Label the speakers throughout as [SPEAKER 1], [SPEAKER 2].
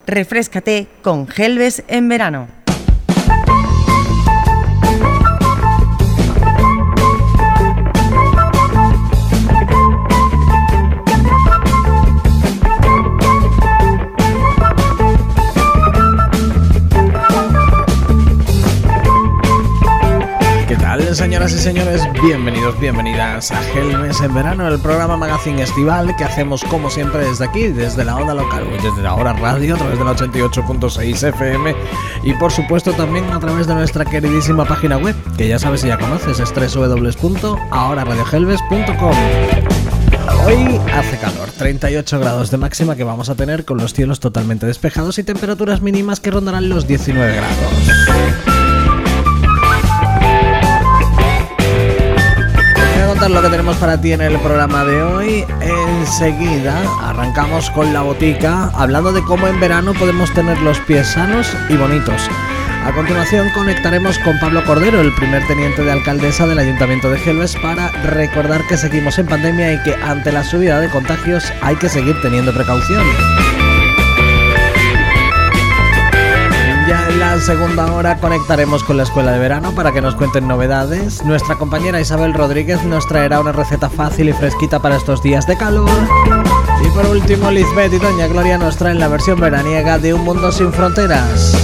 [SPEAKER 1] Refréscate con Gelbes en verano.
[SPEAKER 2] Señoras y señores, bienvenidos, bienvenidas a Gelbes en verano, el programa magazine estival que hacemos como siempre desde aquí, desde la onda local, desde la Hora Radio, a través de la 88.6 FM y por supuesto también a través de nuestra queridísima página web, que ya sabes y ya conoces, es www.ahoraradiogelbes.com. Hoy hace calor, 38 grados de máxima que vamos a tener con los cielos totalmente despejados y temperaturas mínimas que rondarán los 19 grados. Lo que tenemos para ti en el programa de hoy. Enseguida arrancamos con la botica, hablando de cómo en verano podemos tener los pies sanos y bonitos. A continuación conectaremos con Pablo Cordero, el primer teniente de alcaldesa del Ayuntamiento de Gelbes, para recordar que seguimos en pandemia y que ante la subida de contagios hay que seguir teniendo precaución. Ya en la segunda hora conectaremos con la Escuela de Verano para que nos cuenten novedades. Nuestra compañera Isabel Rodríguez nos traerá una receta fácil y fresquita para estos días de calor. Y por último, Lizbeth y Doña Gloria nos traen la versión veraniega de Un Mundo Sin Fronteras.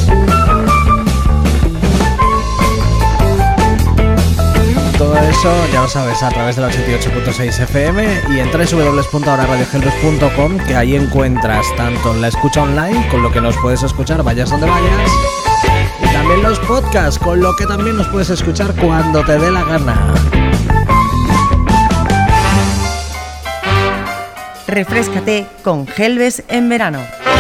[SPEAKER 2] Todo eso, ya lo sabes, a través de la 88.6 FM y en www.ahoraradiogelbes.com, que ahí encuentras tanto la escucha online, con lo que nos puedes escuchar vayas donde vayas, y también los podcasts, con lo que también nos puedes escuchar cuando te dé la gana.
[SPEAKER 1] Refréscate con Gelbes en verano.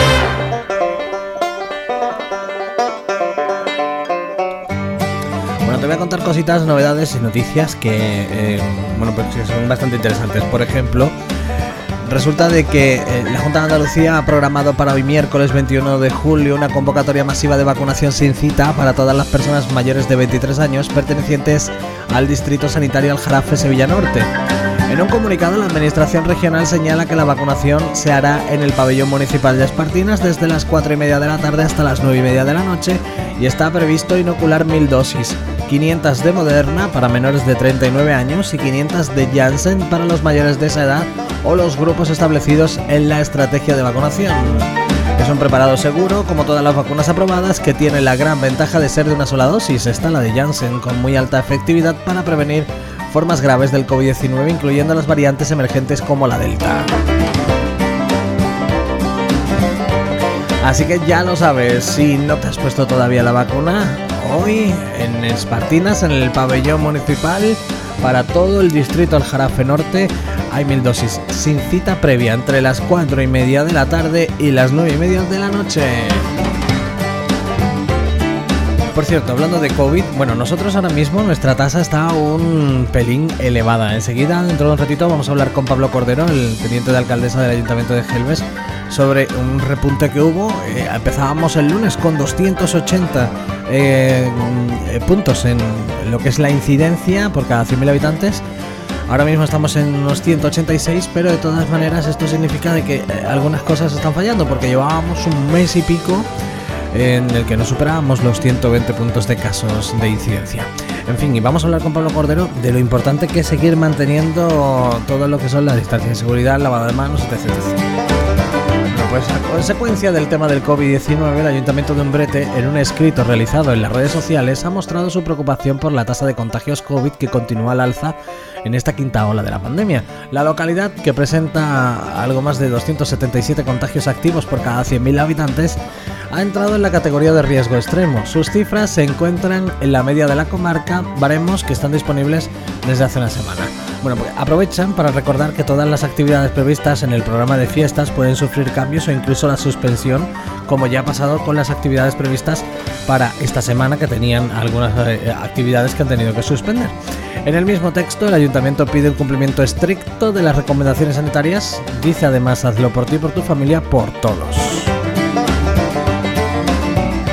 [SPEAKER 2] Te voy a contar cositas, novedades y noticias que son bastante interesantes. Por ejemplo, resulta de que la Junta de Andalucía ha programado para hoy miércoles 21 de julio una convocatoria masiva de vacunación sin cita para todas las personas mayores de 23 años pertenecientes al Distrito Sanitario Aljarafe Sevilla Norte. En un comunicado, la Administración Regional señala que la vacunación se hará en el pabellón municipal de Espartinas desde las 4:30 de la tarde hasta las 9:30 de la noche y está previsto inocular 1000 dosis, 500 de Moderna para menores de 39 años y 500 de Janssen para los mayores de esa edad o los grupos establecidos en la estrategia de vacunación. Es un preparado seguro, como todas las vacunas aprobadas, que tiene la gran ventaja de ser de una sola dosis. Está la de Janssen, con muy alta efectividad para prevenir formas graves del COVID-19, incluyendo las variantes emergentes como la Delta. Así que ya lo sabes, si no te has puesto todavía la vacuna, hoy en Espartinas, en el pabellón municipal, para todo el distrito Aljarafe Norte, hay 1000 dosis sin cita previa entre las 4:30 de la tarde y las 9:30 de la noche. Por cierto, hablando de COVID, nosotros ahora mismo nuestra tasa está un pelín elevada. Enseguida, dentro de un ratito, vamos a hablar con Pablo Cordero, el teniente de alcaldesa del Ayuntamiento de Gelbes, sobre un repunte que hubo. Empezábamos el lunes con 280 puntos en lo que es la incidencia por cada 100.000 habitantes. Ahora mismo estamos en unos 186, pero de todas maneras esto significa de que algunas cosas están fallando, porque llevábamos un mes y pico en el que no superábamos los 120 puntos de casos de incidencia. En fin, y vamos a hablar con Pablo Cordero de lo importante que es seguir manteniendo todo lo que son la distancia de seguridad, lavado de manos, etc. Pues a consecuencia del tema del COVID-19, el Ayuntamiento de Umbrete, en un escrito realizado en las redes sociales, ha mostrado su preocupación por la tasa de contagios COVID que continúa al alza en esta quinta ola de la pandemia. La localidad, que presenta algo más de 277 contagios activos por cada 100.000 habitantes, ha entrado en la categoría de riesgo extremo. Sus cifras se encuentran en la media de la comarca, baremos que están disponibles desde hace una semana. Pues aprovechan para recordar que todas las actividades previstas en el programa de fiestas pueden sufrir cambios o incluso la suspensión, como ya ha pasado con las actividades previstas para esta semana, que tenían algunas actividades que han tenido que suspender. En el mismo texto, el Ayuntamiento pide el cumplimiento estricto de las recomendaciones sanitarias. Dice además: hazlo por ti, por tu familia, por todos.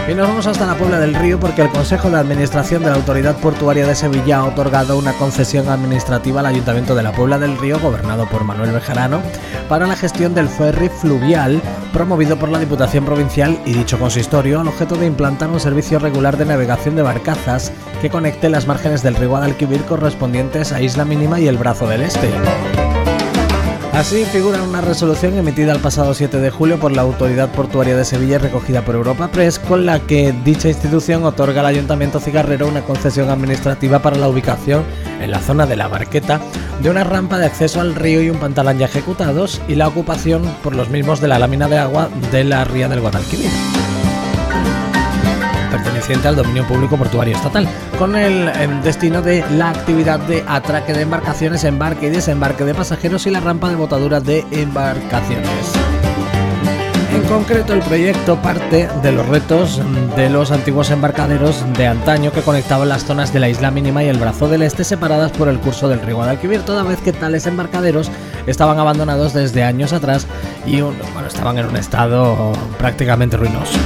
[SPEAKER 2] Y nos vamos hasta la Puebla del Río porque el Consejo de Administración de la Autoridad Portuaria de Sevilla ha otorgado una concesión administrativa al Ayuntamiento de la Puebla del Río, gobernado por Manuel Bejarano, para la gestión del ferry fluvial promovido por la Diputación Provincial y dicho consistorio al objeto de implantar un servicio regular de navegación de barcazas que conecte las márgenes del río Guadalquivir correspondientes a Isla Mínima y el Brazo del Este. Así figura una resolución emitida el pasado 7 de julio por la Autoridad Portuaria de Sevilla y recogida por Europa Press, con la que dicha institución otorga al Ayuntamiento cigarrero una concesión administrativa para la ubicación en la zona de la Barqueta de una rampa de acceso al río y un pantalón ya ejecutados, y la ocupación por los mismos de la lámina de agua de la ría del Guadalquivir, perteneciente al dominio público portuario estatal, con el destino de la actividad de atraque de embarcaciones, embarque y desembarque de pasajeros y la rampa de botadura de embarcaciones. En concreto, el proyecto parte de los retos de los antiguos embarcaderos de antaño que conectaban las zonas de la Isla Mínima y el Brazo del Este separadas por el curso del río Guadalquivir, toda vez que tales embarcaderos estaban abandonados desde años atrás y estaban en un estado prácticamente ruinoso.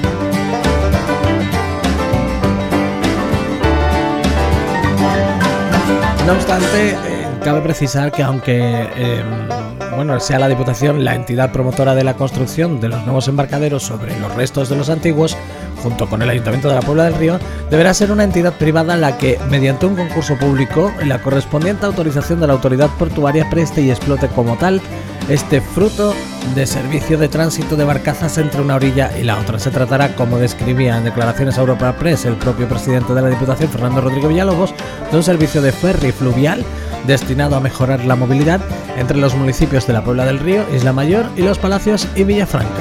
[SPEAKER 2] No obstante, cabe precisar que aunque sea la Diputación la entidad promotora de la construcción de los nuevos embarcaderos sobre los restos de los antiguos, junto con el Ayuntamiento de la Puebla del Río, deberá ser una entidad privada la que, mediante un concurso público, la correspondiente autorización de la autoridad portuaria preste y explote como tal este fruto de servicio de tránsito de barcazas entre una orilla y la otra. Se tratará, como describía en declaraciones a Europa Press el propio presidente de la Diputación, Fernando Rodríguez Villalobos, de un servicio de ferry fluvial destinado a mejorar la movilidad entre los municipios de la Puebla del Río, Isla Mayor y Los Palacios y Villafranca.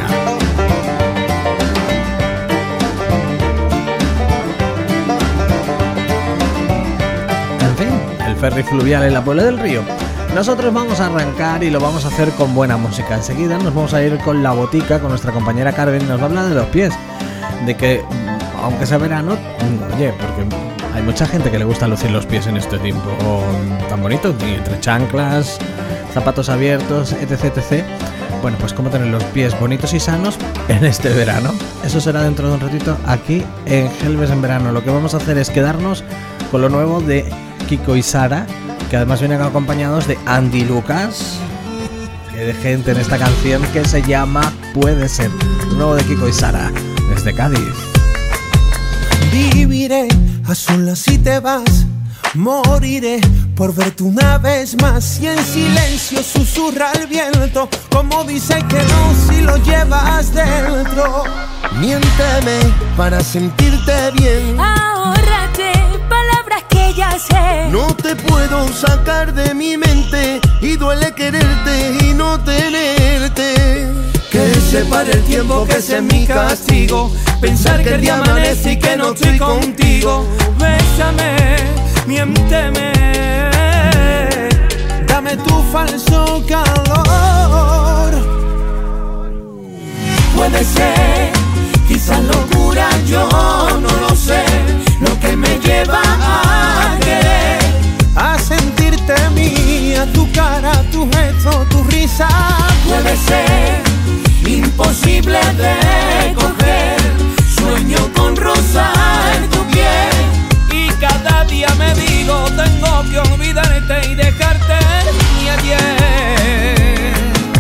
[SPEAKER 2] En fin, el ferry fluvial en la Puebla del Río. Nosotros vamos a arrancar y lo vamos a hacer con buena música. Enseguida nos vamos a ir con La Botica, con nuestra compañera Carmen, y nos va a hablar de los pies. De que, aunque sea verano, porque hay mucha gente que le gusta lucir los pies en este tiempo tan bonito, entre chanclas, zapatos abiertos, etc. Bueno, pues cómo tener los pies bonitos y sanos en este verano. Eso será dentro de un ratito aquí en Gelbes en Verano. Lo que vamos a hacer es quedarnos con lo nuevo de Kiko y Sara, que además vienen acompañados de Andy Lucas, que de gente en esta canción que se llama Puede Ser, nuevo de Kiko y Sara, desde Cádiz.
[SPEAKER 3] Viviré a solas si te vas, moriré por verte una vez más, y en silencio susurra el viento, como dice que no si lo llevas dentro. Miénteme para sentirte bien,
[SPEAKER 4] ahórrate palabras que ya sé.
[SPEAKER 3] No te puedo sacar de mi mente y duele quererte y no tenerte. Que se pare el tiempo, que ese es mi castigo, pensar que el día amanece y que no estoy contigo.
[SPEAKER 4] Bésame, miénteme,
[SPEAKER 3] dame tu falso calor.
[SPEAKER 4] puede ser, quizás locura, yo no lo sé, lo que me lleva a querer,
[SPEAKER 3] a sentirte mía, tu cara, tu gesto, tu risa.
[SPEAKER 4] puede ser imposible de coger, sueño con rozar tu piel, y cada día me digo tengo que olvidarte y dejarte ni ayer.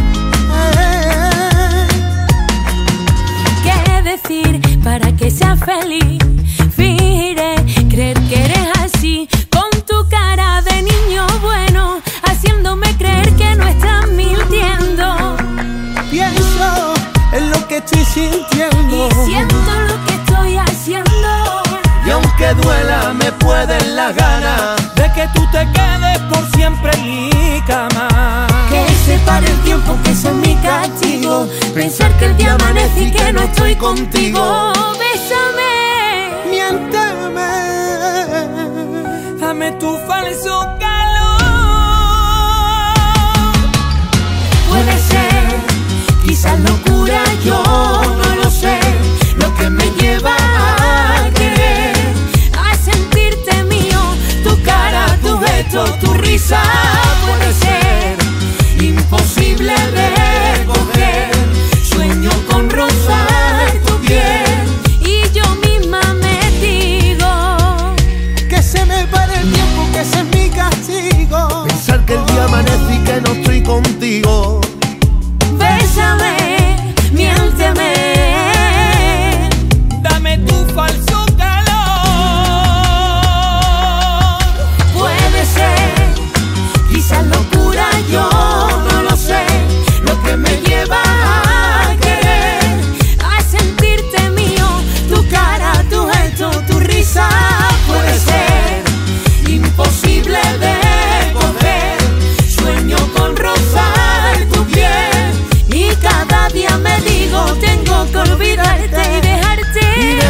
[SPEAKER 4] ¿Qué decir para que seas feliz? Fingiré creer que eres así, con tu cara de niño bueno, haciéndome creer que no estás mintiendo.
[SPEAKER 3] Pienso en lo que estoy sintiendo
[SPEAKER 4] Y siento lo que estoy haciendo,
[SPEAKER 3] y aunque duela me pueden las ganas
[SPEAKER 4] de que tú te quedes por siempre en mi cama. Que se pare el tiempo, que ese es mi castigo, pensar que el día amanece y que no estoy contigo. Bésame,
[SPEAKER 3] miénteme,
[SPEAKER 4] dame tu falso calor. Puede ser, quizás locura, yo no lo sé, lo que me lleva a querer, a sentirte mío, tu cara, tu gesto, tu risa. Puede ser imposible de coger, sueño con rozar tu piel, y cada día me digo, tengo que olvidarte y dejarte.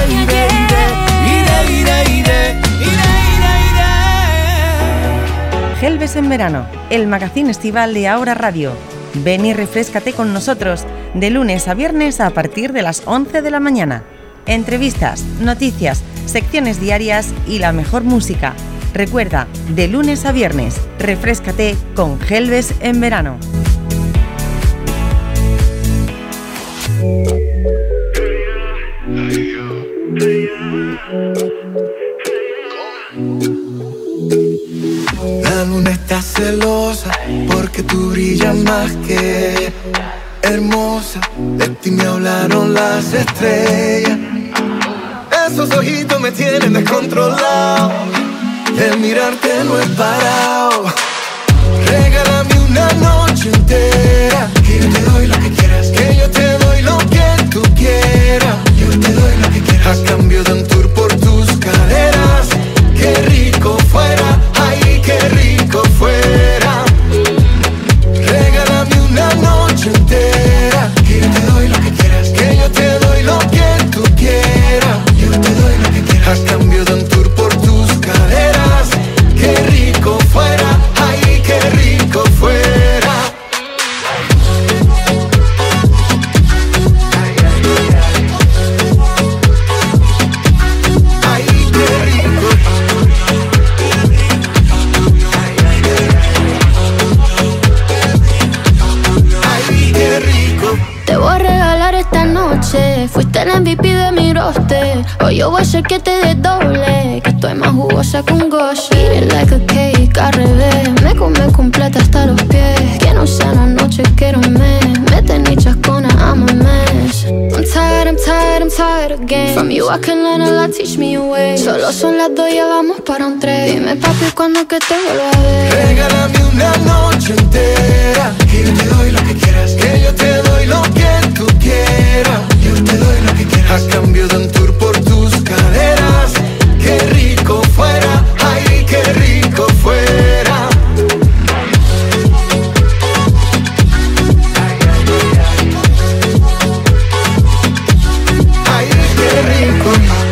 [SPEAKER 3] Iré.
[SPEAKER 1] Gelbes en verano, el magazín estival de Ahora Radio. Ven y refréscate con nosotros de lunes a viernes a partir de las 11 de la mañana. Entrevistas, noticias, secciones diarias y la mejor música. Recuerda, de lunes a viernes, refréscate con Gelbes en verano.
[SPEAKER 3] La luna está celosa porque tú brillas más que hermosa. De ti me hablaron las estrellas. Esos ojitos me tienen descontrolado. El mirarte no he parado. Regálame una noche entera, que yo te doy lo que quieras, que yo te doy lo que tú quieras. Yo te doy lo que quieras a cambio de un tour por tus caderas. Qué rico fuera, ay, qué rico fuera. Regálame una noche entera, que yo te doy lo que quieras, que yo te doy lo que tú quieras. Yo te doy lo que quieras a cambio de un tour por tus caderas. Qué rico fuera, ay, qué rico fuera. Ay, qué rico. Ay, qué rico.
[SPEAKER 5] Te voy a regalar esta noche. Fuiste el MVP de mi roster. Hoy yo voy a hacer que te desdoble, que estoy más jugosa que un gosh. Eat it like a cake, al revés. Me come completa hasta los pies. Que no sea una noche, quiero un mes. Mete ni chascona, I'm a mess. I'm tired again. From you I can learn a lot, teach me a way. Solo son las 2, ya vamos para un 3. Dime papi, ¿cuándo que te vuelva a ver?
[SPEAKER 3] Regálame una noche entera, que yo te doy lo que quieras, que yo te doy lo que tú quieras. Yo te doy lo que quieras a cambio de un tour por tus caderas. Qué rico fuera, ay, qué rico fuera. Ay, qué rico.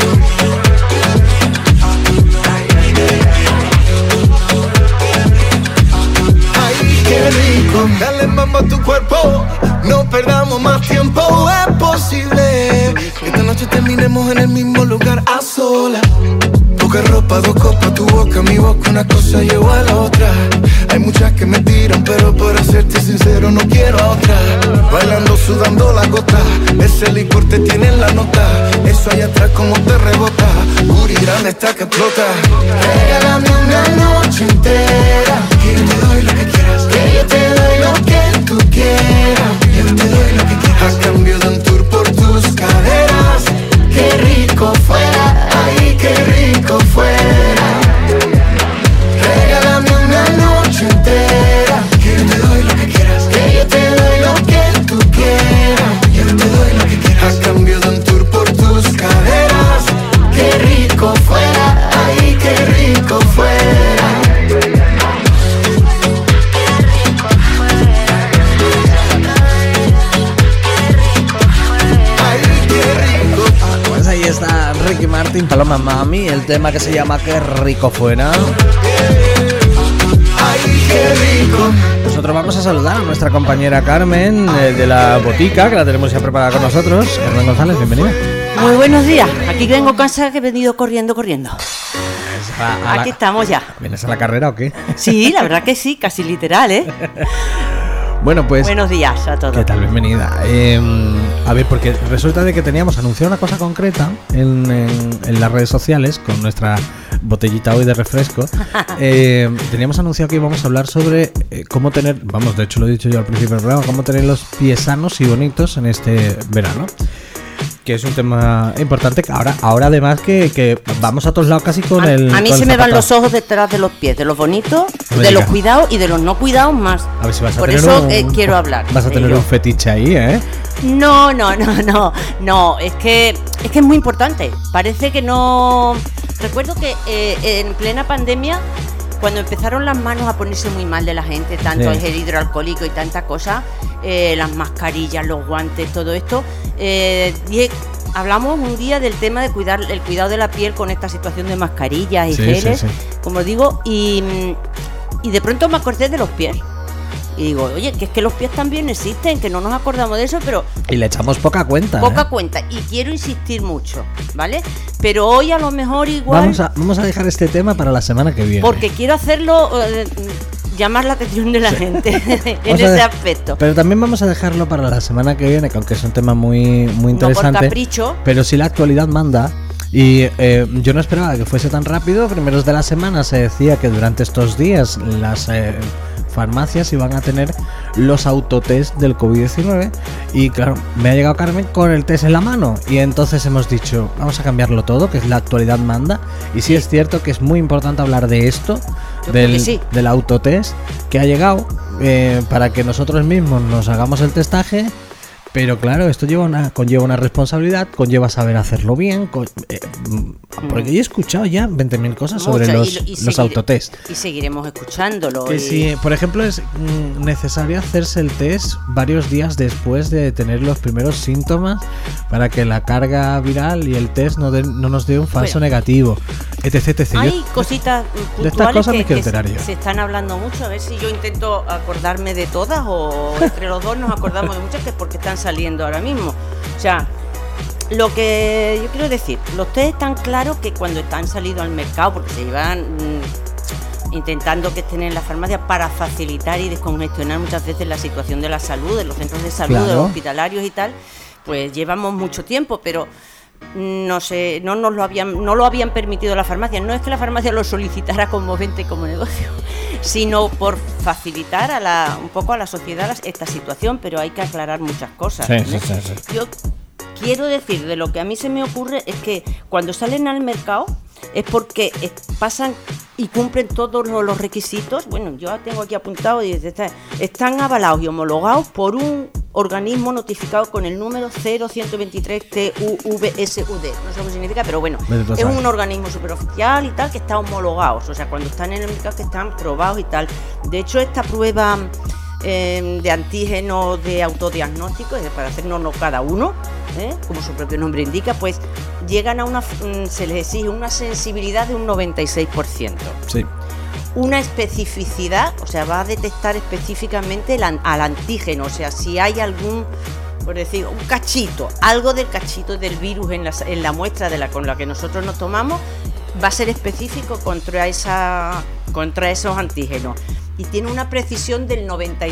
[SPEAKER 3] Ay, qué rico. Dale mambo a tu cuerpo, no perdamos más tiempo. Es posible que esta noche terminemos en el mismo lugar a solas. Poca ropa, 2 copas, tu boca, mi boca, una cosa lleva a la otra. Hay muchas que me tiran, pero para serte sincero no quiero a otra. Bailando, sudando la gota, ese licor te tiene en la nota. Eso allá atrás como te rebota, booty grande está que explota. Regálame una noche entera, que yo te doy lo que quieras, que yo te doy lo que tú quieras. Yo te doy lo que quieras a cambio de un tour por tus caderas. Qué rico fuera, ay, qué rico fuera. Regálame una noche entera, que yo te doy lo que quieras, que yo te doy lo que tú quieras. Yo te doy lo que quieras a cambio de un tour por tus caderas. Qué rico fuera, ay, qué rico fuera.
[SPEAKER 2] Pues ahí está Ricky Martin, Paloma Mami, el tema que se llama Qué rico fuera.
[SPEAKER 3] Ay, qué rico.
[SPEAKER 2] Nosotros vamos a saludar a nuestra compañera Carmen de la botica, que la tenemos ya preparada con nosotros. Carmen González, bienvenida.
[SPEAKER 6] Muy buenos días. Aquí vengo cansada, que he venido corriendo. Aquí estamos ya.
[SPEAKER 2] ¿Vienes a la carrera o qué?
[SPEAKER 6] Sí, la verdad que sí, casi literal, ¿eh?
[SPEAKER 2] Bueno, pues...
[SPEAKER 6] Buenos días a todos.
[SPEAKER 2] ¿Qué tal? Bienvenida. A ver, porque resulta de que teníamos anunciado una cosa concreta en las redes sociales con nuestra botellita hoy de refresco. Teníamos anunciado que íbamos a hablar sobre cómo tener, vamos, de hecho lo he dicho yo al principio del programa, cómo tener los pies sanos y bonitos en este verano. Que es un tema importante, que ahora además que vamos a todos lados casi con el...
[SPEAKER 6] A mí se me van los ojos detrás de los pies, de los bonitos, de los cuidados y de los no cuidados más.
[SPEAKER 2] A ver si vas a
[SPEAKER 6] Por
[SPEAKER 2] tener
[SPEAKER 6] eso quiero hablar.
[SPEAKER 2] Vas a tener un fetiche ahí, ¿eh?
[SPEAKER 6] No, es que es muy importante. Parece que no... Recuerdo que en plena pandemia, cuando empezaron las manos a ponerse muy mal de la gente, tanto el gel hidroalcohólico y tanta cosa, las mascarillas, los guantes, todo esto, hablamos un día del tema de el cuidado de la piel con esta situación de mascarillas y geles, como digo, y de pronto me acordé de los pies. Y digo, oye, que es que los pies también existen, que no nos acordamos de eso, pero...
[SPEAKER 2] Y le echamos poca cuenta.
[SPEAKER 6] Poca cuenta, y quiero insistir mucho, ¿vale? Pero hoy a lo mejor igual...
[SPEAKER 2] Vamos a dejar este tema para la semana que viene.
[SPEAKER 6] Porque quiero hacerlo... llamar la atención de la gente en ese aspecto.
[SPEAKER 2] Pero también vamos a dejarlo para la semana que viene, que aunque es un tema muy, muy interesante.
[SPEAKER 6] No por capricho.
[SPEAKER 2] Pero si la actualidad manda. Y yo no esperaba que fuese tan rápido. Primeros de la semana se decía que durante estos días las farmacias iban a tener los autotest del COVID-19. Y claro, me ha llegado Carmen con el test en la mano. Y entonces hemos dicho, vamos a cambiarlo todo, que es la actualidad manda. Y sí es cierto que es muy importante hablar de esto, del autotest que ha llegado, para que nosotros mismos nos hagamos el testaje. Pero claro, esto conlleva una responsabilidad, conlleva saber hacerlo bien, porque yo he escuchado ya 20.000 cosas sobre los autotest.
[SPEAKER 6] Y seguiremos escuchándolo.
[SPEAKER 2] Que si, por ejemplo, es necesario hacerse el test varios días después de tener los primeros síntomas para que la carga viral y el test no nos dé un falso negativo, etc.
[SPEAKER 6] Hay cositas puntuales
[SPEAKER 2] de estas cosas
[SPEAKER 6] que
[SPEAKER 2] enterar yo.
[SPEAKER 6] Se están hablando mucho, a ver si yo intento acordarme de todas o entre los dos nos acordamos de muchas, que es porque están saliendo ahora mismo. O sea, lo que yo quiero decir, los test están claros que cuando están salidos al mercado, porque se llevan intentando que estén en la farmacia para facilitar y descongestionar muchas veces la situación de la salud, de los centros de salud, de los hospitalarios y tal, pues llevamos mucho tiempo, pero no lo habían permitido la farmacia. No es que la farmacia lo solicitara como venta y como negocio, sino por facilitar un poco a la sociedad esta situación, pero hay que aclarar muchas cosas.
[SPEAKER 2] Sí.
[SPEAKER 6] Yo quiero decir, de lo que a mí se me ocurre es que cuando salen al mercado es porque pasan y cumplen todos los requisitos. Bueno, yo tengo aquí apuntado y están avalados y homologados por un organismo notificado con el número 0123 TUVSUD. No sé qué significa, pero bueno, es un organismo superoficial y tal, que está homologado. O sea, cuando están en el mercado que están probados y tal. De hecho, esta prueba de antígenos de autodiagnóstico, para hacernos cada uno, como su propio nombre indica, pues llegan a se les exige una sensibilidad de un 96%.
[SPEAKER 2] Sí.
[SPEAKER 6] Una especificidad, o sea, va a detectar específicamente al antígeno, o sea, si hay algún, por decir, un cachito, algo del cachito del virus en la muestra con la que nosotros nos tomamos, va a ser específico contra esos antígenos. Y tiene una precisión del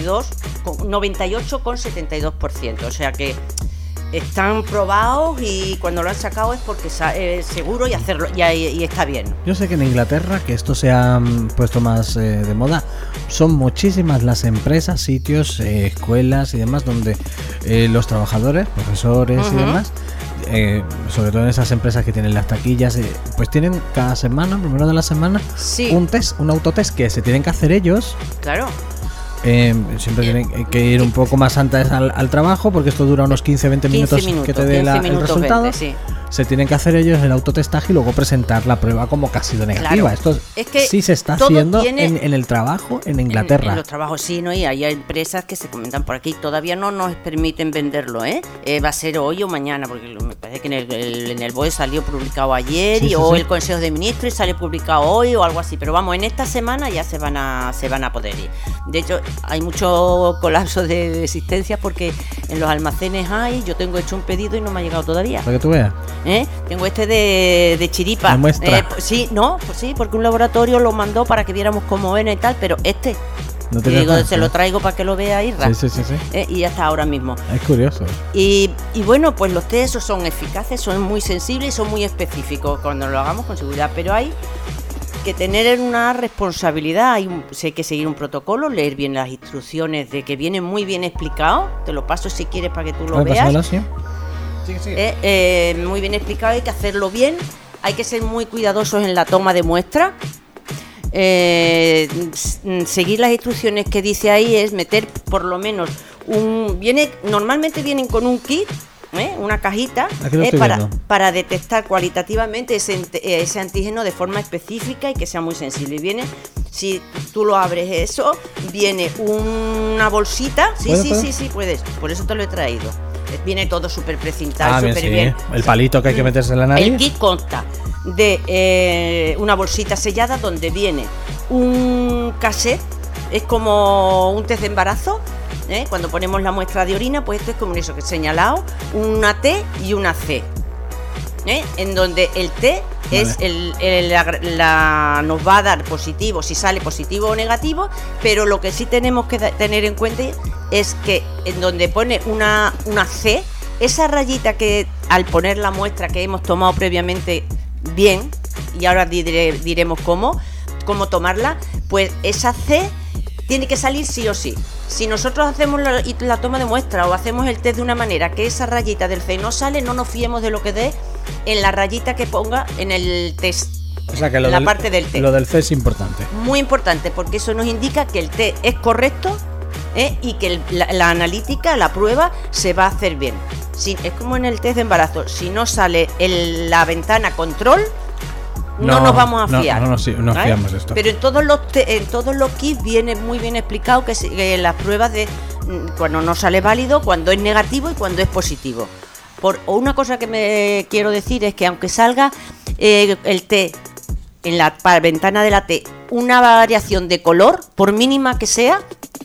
[SPEAKER 6] 98,72%, o sea que están probados y cuando lo han sacado es porque es seguro y hacerlo y está bien.
[SPEAKER 2] Yo sé que en Inglaterra, que esto se ha puesto más de moda, son muchísimas las empresas, sitios, escuelas y demás donde los trabajadores, profesores y demás, sobre todo en esas empresas que tienen las taquillas, pues tienen cada semana, primero de la semana, un autotest que se tienen que hacer ellos.
[SPEAKER 6] Claro.
[SPEAKER 2] Siempre tienen que ir un poco más antes al trabajo, porque esto dura unos 15-20 minutos que te dé el resultado. 20, sí. Se tienen que hacer ellos el autotestaje y luego presentar la prueba como que ha sido negativa. Claro. Esto es que sí se está haciendo en el trabajo en Inglaterra.
[SPEAKER 6] En los trabajos sí, ¿no? Y hay empresas que se comentan por aquí, todavía no nos permiten venderlo, va a ser hoy o mañana, porque me parece que en el BOE salió publicado ayer o el Consejo de Ministros y sale publicado hoy o algo así, pero vamos, en esta semana ya se van a poder ir. De hecho, hay mucho colapso de existencias porque en los almacenes yo tengo hecho un pedido y no me ha llegado todavía.
[SPEAKER 2] Para que tú veas.
[SPEAKER 6] Tengo de chiripa.
[SPEAKER 2] ¿Me muestra?
[SPEAKER 6] Sí, porque un laboratorio lo mandó para que viéramos cómo era y tal, pero
[SPEAKER 2] no
[SPEAKER 6] y digo, se lo traigo para que lo vea Irra.
[SPEAKER 2] Sí.
[SPEAKER 6] Y ya está ahora mismo.
[SPEAKER 2] Es curioso.
[SPEAKER 6] Y bueno, pues los test esos son eficaces, son muy sensibles y son muy específicos cuando lo hagamos con seguridad, pero hay que tener una responsabilidad, hay que seguir un protocolo, leer bien las instrucciones de que viene muy bien explicado, te lo paso si quieres para que tú lo veas.
[SPEAKER 2] Pasarlo, sí.
[SPEAKER 6] Muy bien explicado, hay que hacerlo bien, hay que ser muy cuidadosos en la toma de muestra, seguir las instrucciones que dice ahí, es meter por lo menos normalmente vienen con un kit, una cajita para detectar cualitativamente ese antígeno de forma específica y que sea muy sensible. Y viene Si tú lo abres eso, viene una bolsita. Sí, puedes. Por eso te lo he traído. Viene todo súper precintado, súper bien.
[SPEAKER 2] El palito que hay que meterse en la nariz.
[SPEAKER 6] El kit consta de una bolsita sellada donde viene un cassette, es como un test de embarazo. Cuando ponemos la muestra de orina, pues esto es como eso que he señalado, una T y una C. En donde el T es nos va a dar positivo, si sale positivo o negativo, pero lo que sí tenemos que tener en cuenta es que en donde pone una C, esa rayita que al poner la muestra que hemos tomado previamente bien, y ahora diremos cómo tomarla, pues esa C tiene que salir sí o sí. Si nosotros hacemos la toma de muestra o hacemos el test de una manera que esa rayita del C no sale, no nos fiemos de lo que dé en la rayita que ponga en el test.
[SPEAKER 2] O sea que parte del test. Lo del C es importante.
[SPEAKER 6] Muy importante, porque eso nos indica que el test es correcto y que la analítica, la prueba, se va a hacer bien. Es como en el test de embarazo. Si no sale la ventana control, no nos vamos a fiar.
[SPEAKER 2] No fiamos de esto.
[SPEAKER 6] Pero en todos los kits viene muy bien explicado que las pruebas de cuando no sale válido, cuando es negativo y cuando es positivo. Una cosa que me quiero decir es que aunque salga el T en la ventana de la T una variación de color, por mínima que sea,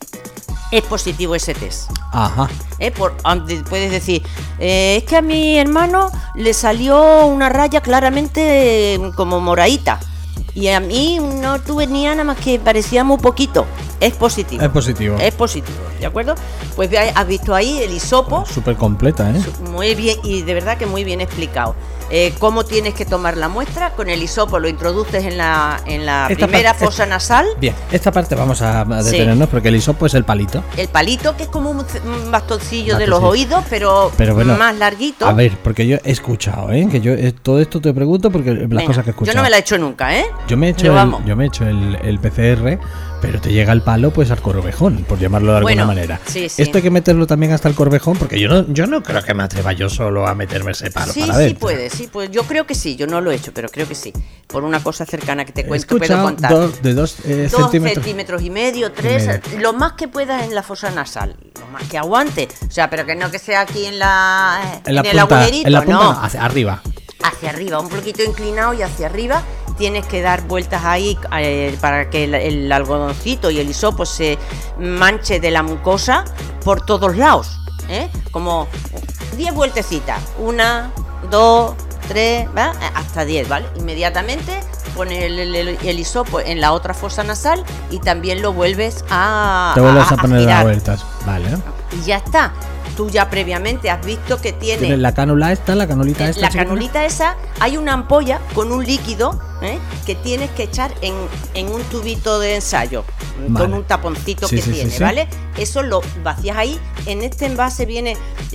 [SPEAKER 6] es positivo ese test.
[SPEAKER 2] Ajá.
[SPEAKER 6] Puedes decir, es que a mi hermano le salió una raya claramente como moradita y a mí no tuve ni nada más que parecía muy poquito. Es positivo. Es positivo, ¿de acuerdo? Pues has visto ahí el hisopo.
[SPEAKER 2] Súper completa,
[SPEAKER 6] Muy bien, y de verdad que muy bien explicado. Cómo tienes que tomar la muestra. Con el hisopo lo introduces en la primera fosa nasal.
[SPEAKER 2] Bien, esta parte vamos a detenernos porque el hisopo es el palito.
[SPEAKER 6] El palito, que es como un bastoncillo de los oídos, pero bueno, más larguito.
[SPEAKER 2] A ver, porque yo he escuchado, que yo todo esto te pregunto porque las cosas que he escuchado.
[SPEAKER 6] Yo no me la he hecho nunca,
[SPEAKER 2] Yo me he hecho el PCR, pero te llega el palo pues al corvejón, por llamarlo de alguna manera.
[SPEAKER 6] Sí.
[SPEAKER 2] Esto hay que meterlo también hasta el corvejón, porque yo no creo que me atreva yo solo a meterme ese palo para ver.
[SPEAKER 6] Sí, pues yo creo que sí, yo no lo he hecho, pero creo que sí. Por una cosa cercana que te cuento,
[SPEAKER 2] puedo
[SPEAKER 6] contar.
[SPEAKER 2] Dos
[SPEAKER 6] centímetros y medio, 3, lo más que puedas en la fosa nasal, lo más que aguante. O sea, pero que no que sea aquí en el agujerito,
[SPEAKER 2] en la punta, no, hacia arriba.
[SPEAKER 6] Hacia arriba, un poquito inclinado y hacia arriba. Tienes que dar vueltas ahí para que el algodoncito y el hisopo se manche de la mucosa por todos lados, como 10 vueltecitas, 1, 2, 3, ¿va? Hasta 10, ¿vale? Inmediatamente pones el hisopo en la otra fosa nasal y también lo vuelves a
[SPEAKER 2] poner
[SPEAKER 6] girar.
[SPEAKER 2] Las vueltas, vale.
[SPEAKER 6] Y ya está. Tú ya previamente has visto que tiene
[SPEAKER 2] la canulita esta. La
[SPEAKER 6] canulita esa, hay una ampolla con un líquido que tienes que echar en un tubito de ensayo, con un taponcito que tiene, ¿vale? Eso lo vacías ahí. En este envase viene,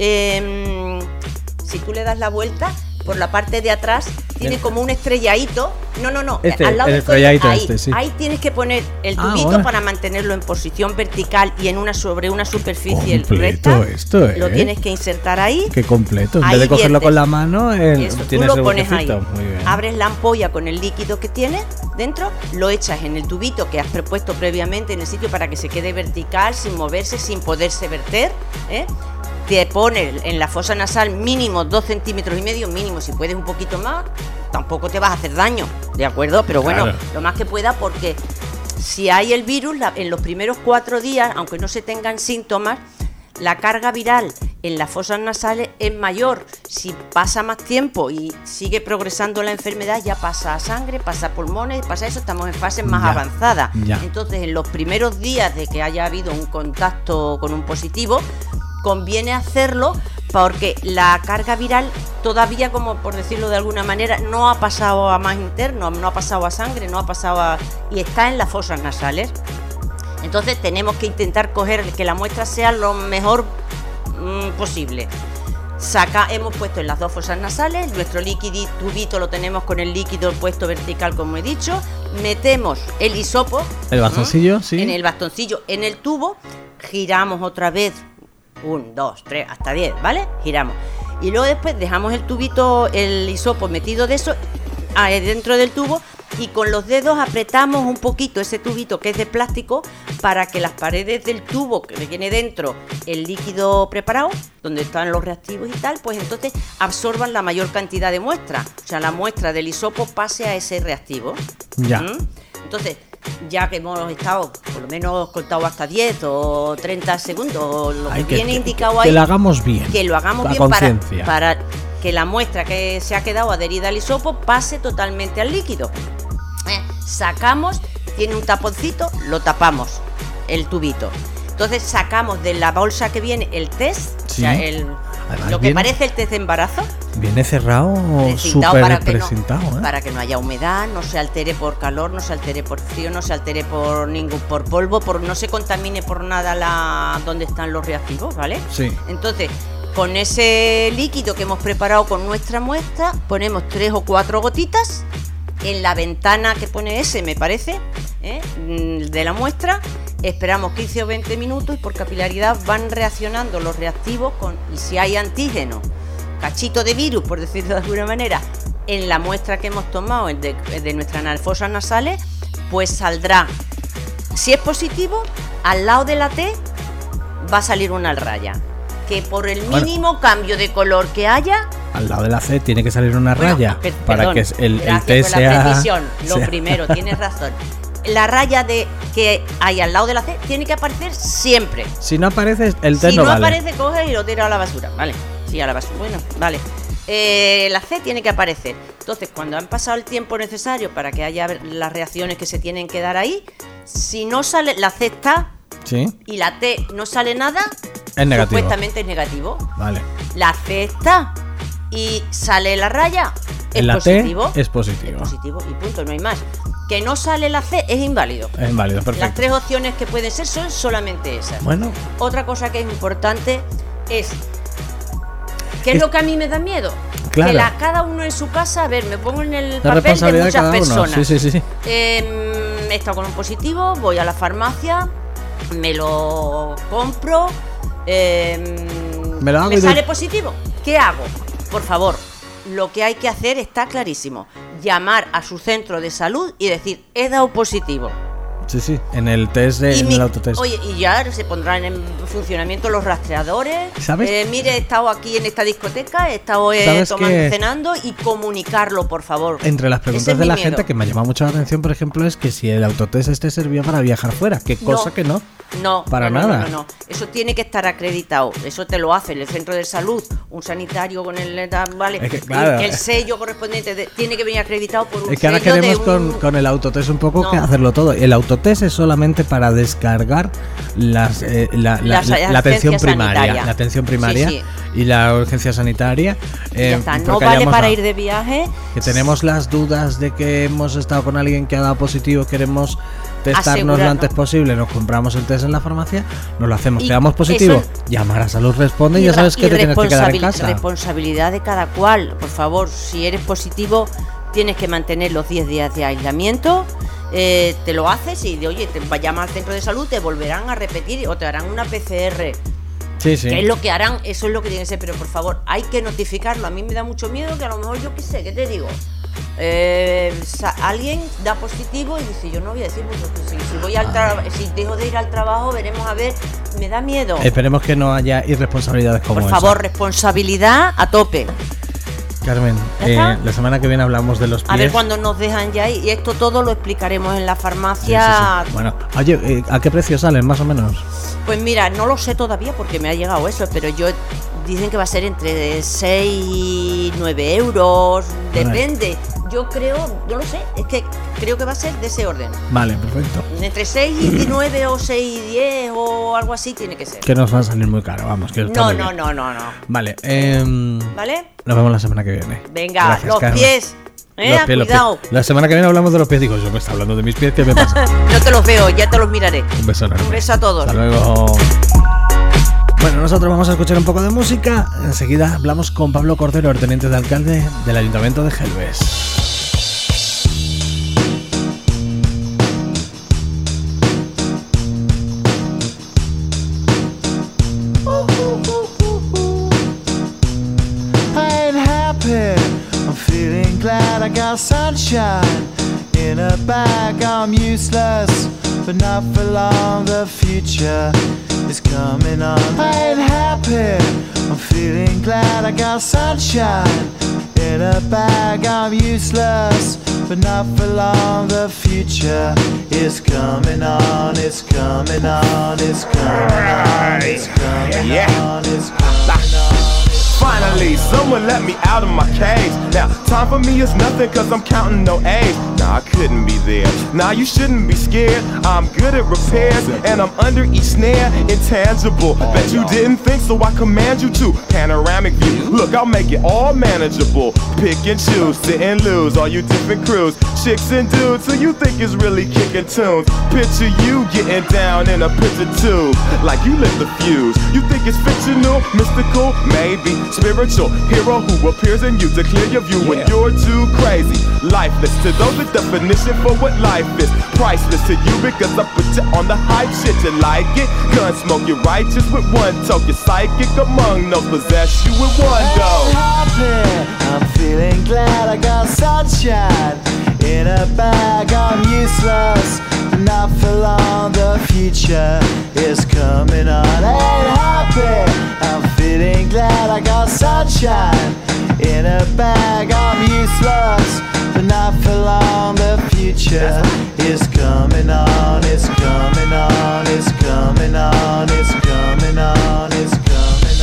[SPEAKER 6] si tú le das la vuelta, por la parte de atrás tiene como un estrelladito. No. Al lado ahí tienes que poner el tubito para mantenerlo en posición vertical y sobre una superficie recta. Lo tienes que insertar ahí.
[SPEAKER 2] Qué completo. En vez de cogerlo con la mano,
[SPEAKER 6] tú lo pones ahí. Abres la ampolla con el líquido que tiene dentro, lo echas en el tubito que has propuesto previamente en el sitio para que se quede vertical, sin moverse, sin poderse verter. Te pones en la fosa nasal mínimo 2,5 centímetros, mínimo, si puedes un poquito más, tampoco te vas a hacer daño, ¿de acuerdo? Pero bueno, lo más que pueda, porque si hay el virus, en los primeros 4 días, aunque no se tengan síntomas, la carga viral en las fosas nasales es mayor. Si pasa más tiempo y sigue progresando la enfermedad, ya pasa a sangre, pasa a pulmones, pasa eso, estamos en fases más avanzadas. Entonces, en los primeros días de que haya habido un contacto con un positivo, conviene hacerlo porque la carga viral todavía, como por decirlo de alguna manera, no ha pasado a más interno, no ha pasado a sangre, y está en las fosas nasales. Entonces tenemos que intentar coger que la muestra sea lo mejor posible. Hemos puesto en las 2 fosas nasales, nuestro tubito lo tenemos con el líquido puesto vertical, como he dicho. Metemos el hisopo,
[SPEAKER 2] el bastoncillo,
[SPEAKER 6] en el bastoncillo, en el tubo, giramos otra vez 1, 2, 3, hasta 10, ¿vale? Giramos. Y luego después dejamos el tubito, el hisopo metido de eso dentro del tubo y con los dedos apretamos un poquito ese tubito que es de plástico para que las paredes del tubo que viene dentro el líquido preparado, donde están los reactivos y tal, pues entonces absorban la mayor cantidad de muestra. O sea, la muestra del hisopo pase a ese reactivo.
[SPEAKER 2] Ya.
[SPEAKER 6] Entonces, ya que hemos estado, por lo menos contado hasta 10 o 30 segundos, o lo que viene indicado ahí.
[SPEAKER 2] Que lo hagamos bien.
[SPEAKER 6] Que lo hagamos bien para que la muestra que se ha quedado adherida al hisopo pase totalmente al líquido. Sacamos, tiene un taponcito, lo tapamos, el tubito. Entonces sacamos de la bolsa que viene el test,
[SPEAKER 2] sí.
[SPEAKER 6] O sea, lo que parece el test de embarazo.
[SPEAKER 2] Viene cerrado, súper precintado,
[SPEAKER 6] para que no haya humedad, no se altere por calor, no se altere por frío, no se altere por polvo, no se contamine por nada donde están los reactivos, ¿vale?
[SPEAKER 2] Sí.
[SPEAKER 6] Entonces, con ese líquido que hemos preparado con nuestra muestra, ponemos 3 o 4 gotitas en la ventana que pone ese, me parece, de la muestra. Esperamos 15 o 20 minutos y por capilaridad van reaccionando los reactivos y si hay antígeno, cachito de virus, por decirlo de alguna manera, en la muestra que hemos tomado de nuestras fosas nasales, pues saldrá. Si es positivo, al lado de la T va a salir una raya. Que por el mínimo cambio de color que haya,
[SPEAKER 2] al lado de la C tiene que salir una raya para que el T sea...
[SPEAKER 6] precisión, lo primero, tienes razón. La raya que hay al lado de la C tiene que aparecer siempre.
[SPEAKER 2] Si no aparece, el T
[SPEAKER 6] si
[SPEAKER 2] no
[SPEAKER 6] no
[SPEAKER 2] vale.
[SPEAKER 6] aparece, coge y lo tira a la basura. Vale, sí, a la basura. Bueno, vale. La C tiene que aparecer. Entonces, cuando han pasado el tiempo necesario para que haya las reacciones que se tienen que dar ahí, si no sale, la C está,
[SPEAKER 2] sí,
[SPEAKER 6] y la T no sale nada,
[SPEAKER 2] es negativo.
[SPEAKER 6] Supuestamente es negativo.
[SPEAKER 2] Vale.
[SPEAKER 6] La C está y sale la raya, es
[SPEAKER 2] la
[SPEAKER 6] positivo.
[SPEAKER 2] T es positivo.
[SPEAKER 6] Es positivo y punto, no hay más. Que no sale la C es inválido.
[SPEAKER 2] Es inválido, perfecto.
[SPEAKER 6] Las 3 opciones que pueden ser son solamente esas.
[SPEAKER 2] Bueno.
[SPEAKER 6] Otra cosa que es importante es... ¿Qué es lo que a mí me da miedo?
[SPEAKER 2] Claro.
[SPEAKER 6] Que cada uno en su casa, a ver, me pongo en el
[SPEAKER 2] la
[SPEAKER 6] papel de muchas personas.
[SPEAKER 2] Sí.
[SPEAKER 6] He estado con un positivo, voy a la farmacia, me lo compro, me sale positivo. ¿Qué hago? Por favor, lo que hay que hacer está clarísimo. Llamar a su centro de salud y decir, he dado positivo.
[SPEAKER 2] Sí, en el test, en el autotest.
[SPEAKER 6] Oye, y ya se pondrán en funcionamiento los rastreadores.
[SPEAKER 2] ¿Sabes?
[SPEAKER 6] Mire, he estado aquí en esta discoteca, he estado cenando, y comunicarlo, por favor.
[SPEAKER 2] Entre las preguntas de la gente que me ha llamado mucho la atención, por ejemplo, es que si el autotest servía para viajar fuera. ¿Qué cosa que no?
[SPEAKER 6] No,
[SPEAKER 2] para nada.
[SPEAKER 6] No. Eso tiene que estar acreditado. Eso te lo hace el centro de salud, un sanitario con el... Vale,
[SPEAKER 2] es que, claro,
[SPEAKER 6] el sello correspondiente tiene que venir acreditado por un sello.
[SPEAKER 2] Es que ahora queremos con el autotest un poco que hacerlo todo. El autotest es solamente para descargar la atención primaria. La atención primaria y la urgencia sanitaria.
[SPEAKER 6] Ya está, no vale para ir de viaje.
[SPEAKER 2] Que tenemos las dudas de que hemos estado con alguien que ha dado positivo, queremos testarnos lo antes posible, nos compramos el test en la farmacia, nos lo hacemos, quedamos positivo, llamar a Salud Responde y ya sabes que te tienes que quedar en casa.
[SPEAKER 6] Responsabilidad de cada cual, por favor, si eres positivo tienes que mantener los 10 días de aislamiento, te lo haces y oye, te llamas al centro de salud, te volverán a repetir o te harán una PCR.
[SPEAKER 2] Sí.
[SPEAKER 6] Que es lo que harán, eso es lo que tiene que ser, pero por favor, hay que notificarlo. A mí me da mucho miedo que a lo mejor, yo qué sé, ¿qué te digo? Alguien da positivo y dice, yo no voy a decir, pues, si dejo de ir al trabajo, veremos a ver, me da miedo.
[SPEAKER 2] Esperemos que no haya irresponsabilidades como esa.
[SPEAKER 6] Por favor, responsabilidad a tope.
[SPEAKER 2] Carmen, la semana que viene hablamos de los pies.
[SPEAKER 6] A ver cuándo nos dejan ya y esto todo lo explicaremos en la farmacia.
[SPEAKER 2] Sí. Bueno, oye, ¿a qué precio salen más o menos?
[SPEAKER 6] Pues mira, no lo sé todavía porque me ha llegado eso, pero dicen que va a ser entre 6 y 9 euros, depende. Yo creo, no lo sé, es que creo que va a ser de ese orden.
[SPEAKER 2] Vale, perfecto.
[SPEAKER 6] Entre 6 y 9 o 6 y 10 o algo así tiene que ser.
[SPEAKER 2] Que nos va a salir muy caro, vamos. Que
[SPEAKER 6] No.
[SPEAKER 2] Vale,
[SPEAKER 6] ¿vale?
[SPEAKER 2] Nos vemos la semana que viene.
[SPEAKER 6] Venga,
[SPEAKER 2] gracias,
[SPEAKER 6] los
[SPEAKER 2] Carmen.
[SPEAKER 6] pies. Cuidado.
[SPEAKER 2] La semana que viene hablamos de los pies. Digo, yo me está hablando de mis pies, ¿qué me pasa?
[SPEAKER 6] No te los veo, ya te los miraré.
[SPEAKER 2] Un beso enorme.
[SPEAKER 6] Un beso a todos.
[SPEAKER 2] Hasta luego. Bueno, nosotros vamos a escuchar un poco de música. Enseguida hablamos con Pablo Cordero, el teniente de alcalde del Ayuntamiento de Gelbes.
[SPEAKER 7] I'm feeling glad I got sunshine in In a bag I'm useless, but not for long. The future is coming on. I ain't happy, I'm feeling glad I got sunshine. In a bag I'm useless, but not for long. The future is coming on. It's coming on. It's coming on. It's coming on. It's coming on.
[SPEAKER 8] Finally, someone let me out of my cage. Now, time for me is nothing cause I'm counting no A's. Nah, I couldn't be there. Nah, you shouldn't be scared. I'm good at repairs and I'm under each snare. Intangible, bet you didn't think, so I command you to. Panoramic view, look, I'll make it all manageable. Pick and choose, sit and lose, all you different crews. Chicks and dudes who you think is really kicking tunes. Picture you getting down in a picture tube, like you lit the fuse. You think it's fictional, mystical, maybe spiritual hero who appears in you to clear your view when you're too crazy. Lifeless to those, the definition for what life is. Priceless to you because I put you on the hype shit. You like it? Gun smoke, you're righteous with one toe. You're psychic among those, possess you with one go.
[SPEAKER 7] I'm feeling glad I got sunshine. In a bag I'm useless, not for long. The future is coming on. Ain't happy, I'm feeling glad I got sunshine. In a bag I'm useless, but not for long. The future is coming on. It's coming on. It's coming on. It's coming on. It's coming on.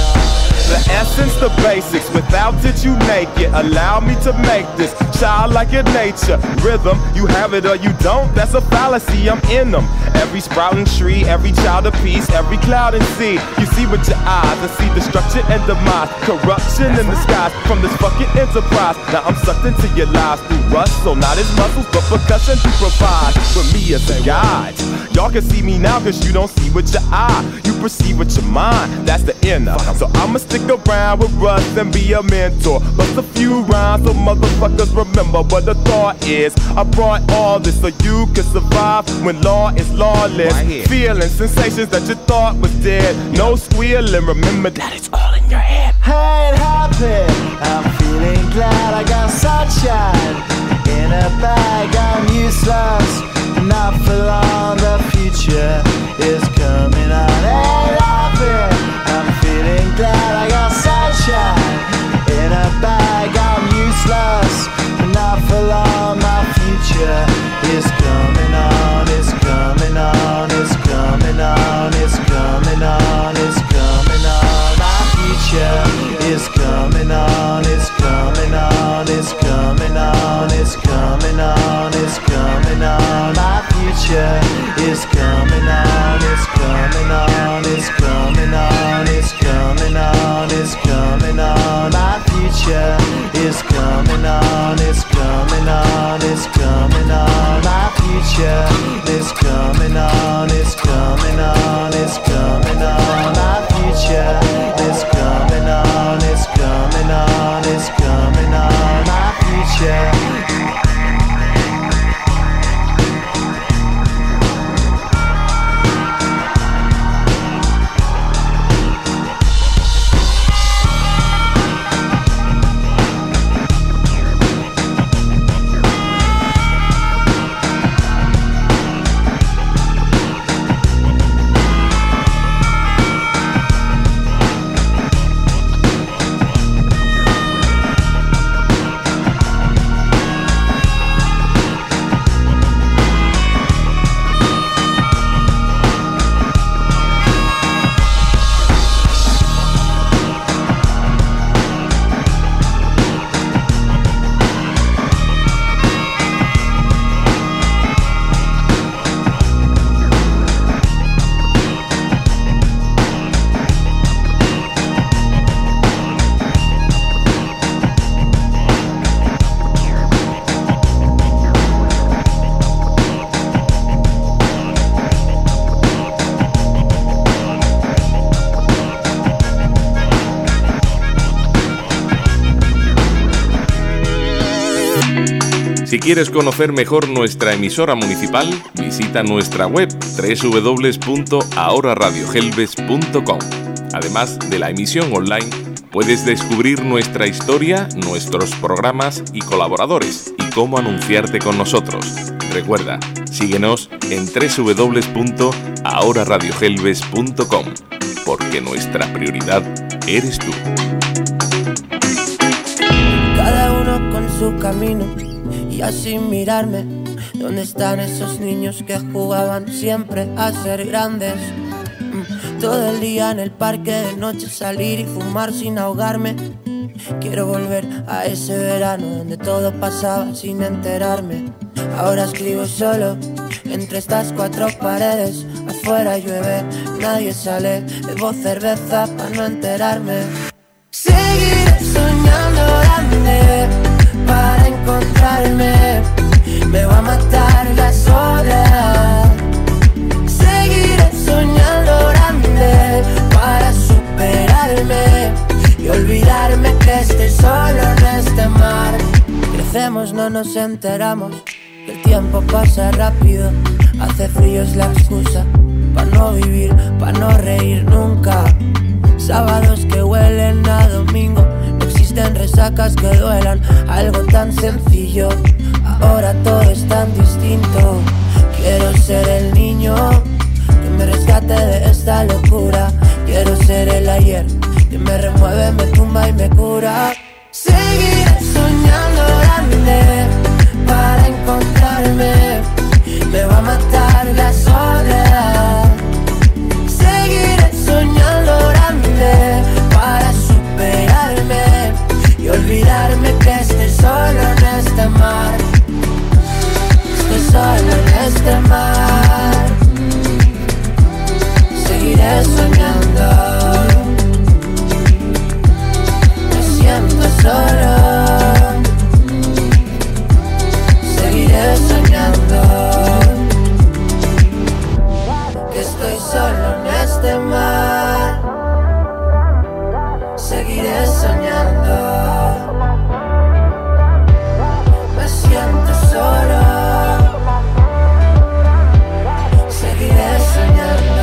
[SPEAKER 8] The essence, the basics, without it you naked. Allow me to make this childlike in nature. Rhythm, you have it or you don't, that's a fallacy, I'm in them. Every sprouting tree, every child of peace, every cloud and sea. You see with your eyes and see destruction and demise. Corruption in the skies from this fucking enterprise. Now I'm sucked into your lives through rust, so not as muscles but percussion to provide for me as a guide. Y'all can see me now cause you don't see with your eye. You perceive with your mind, that's the inner. So I'ma stick around with Russ and be a mentor. Bust a few rhymes so motherfuckers remember what the thought is. I brought all this so you can survive when law is lawless. Feeling sensations that you thought was dead. No squealing, remember that it's all in your head.
[SPEAKER 7] I ain't happy, I'm feeling glad I got sunshine. In a bag I'm useless, not for long. The future is coming on. Ain't happy, I'm feeling glad I got sunshine. In a bag I'm useless, not for long. My future is coming on. It's coming on. It's coming on. It's coming on. It's coming on. My future is coming on. It's coming on. It's coming on. It's coming on. It's coming on. My future is coming on. It's coming on. It's coming on. It's coming on. It's coming on. My future is coming on. It's coming on. It's coming on. My future is coming on. It's coming on. It's coming on. My future is coming on. It's coming on. It's coming on. My future.
[SPEAKER 9] Si quieres conocer mejor nuestra emisora municipal, visita nuestra web www.ahoraradiogelbes.com. Además de la emisión online, puedes descubrir nuestra historia, nuestros programas y colaboradores y cómo anunciarte con nosotros. Recuerda, síguenos en www.ahoraradiogelves.com, porque nuestra prioridad eres tú.
[SPEAKER 10] Cada uno con su camino y así mirarme. ¿Dónde están esos niños que jugaban siempre a ser grandes? Todo el día en el parque, de noche salir y fumar sin ahogarme. Quiero volver a ese verano donde todo pasaba sin enterarme. Ahora escribo solo entre estas cuatro paredes. Afuera llueve, nadie sale, bebo cerveza para no enterarme. Seguiré soñando grande para encontrarme. Me va a matar la soledad. Seguiré soñando grande para superarme y olvidarme que estoy solo en este mar. Crecemos, no nos enteramos que el tiempo pasa rápido. Hace frío es la excusa para no vivir, para no reír nunca. Sábados que huelen a domingo, no existen resacas que duelan. Algo tan sencillo, ahora todo es tan distinto. Quiero ser el niño que me rescate de esta locura. Quiero ser el ayer que me remueve, me tumba y me cura. Seguiré soñando grande para encontrarme. Me va a matar la soledad. Seguiré soñando grande para superarme y olvidarme que estoy solo en este mar. Estoy solo en este mar. Seguiré soñando. Me siento solo. Seguiré soñando. Que estoy solo en este mar. Seguiré soñando. Me siento solo. Seguiré soñando.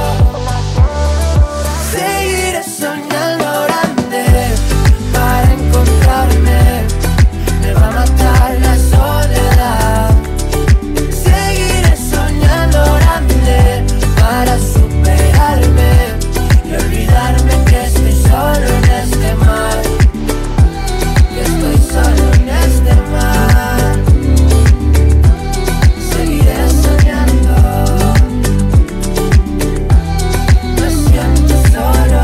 [SPEAKER 10] Seguiré soñando grande para encontrarme. Me va a matar la soledad. Seguiré soñando grande para superarme y olvidarme que estoy solo en este mar. Que estoy solo en este mar. Seguiré soñando. Me siento solo.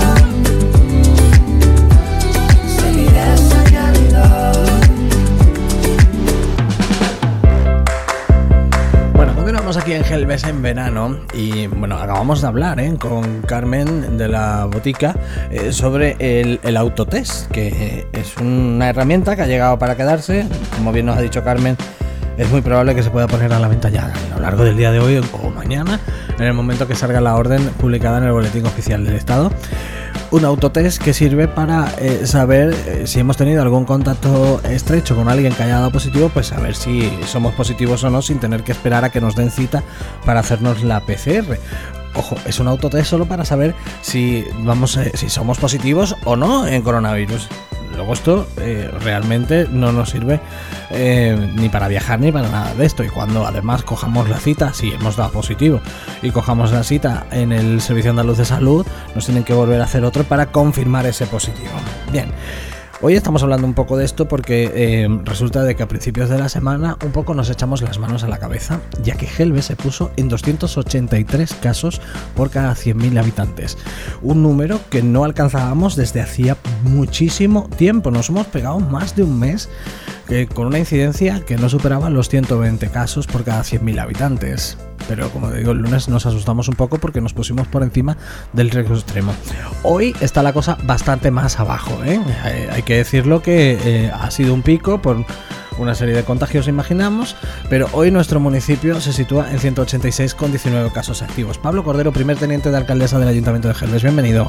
[SPEAKER 10] Seguiré soñando.
[SPEAKER 2] Bueno, continuamos aquí en Gelbes en verano y bueno, acabamos de hablar con Carmen de la Botica sobre el autotest, que es una herramienta que ha llegado para quedarse. Como bien nos ha dicho Carmen, es muy probable que se pueda poner a la venta ya a lo largo del día de hoy o mañana, en el momento que salga la orden publicada en el Boletín Oficial del Estado. Un autotest que sirve para saber si hemos tenido algún contacto estrecho con alguien que haya dado positivo, pues saber si somos positivos o no sin tener que esperar a que nos den cita para hacernos la PCR. Ojo, es un autotest solo para saber si somos positivos o no en coronavirus. Luego esto realmente no nos sirve ni para viajar ni para nada de esto. Y cuando además cojamos la cita, si hemos dado positivo y cojamos la cita en el Servicio Andaluz de Salud, nos tienen que volver a hacer otro para confirmar ese positivo. Bien, hoy estamos hablando un poco de esto porque resulta de que a principios de la semana un poco nos echamos las manos a la cabeza, ya que Gelbes se puso en 283 casos por cada 100.000 habitantes. Un número que no alcanzábamos desde hacía muchísimo tiempo. Nos hemos pegado más de un mes con una incidencia que no superaba los 120 casos por cada 100.000 habitantes. Pero como digo, el lunes nos asustamos un poco porque nos pusimos por encima del riesgo extremo. Hoy está la cosa bastante más abajo, hay que decirlo que ha sido un pico por una serie de contagios, imaginamos, pero hoy nuestro municipio se sitúa en 186 con 19 casos activos. Pablo Cordero, primer teniente de alcaldesa del Ayuntamiento de Gelbes, bienvenido.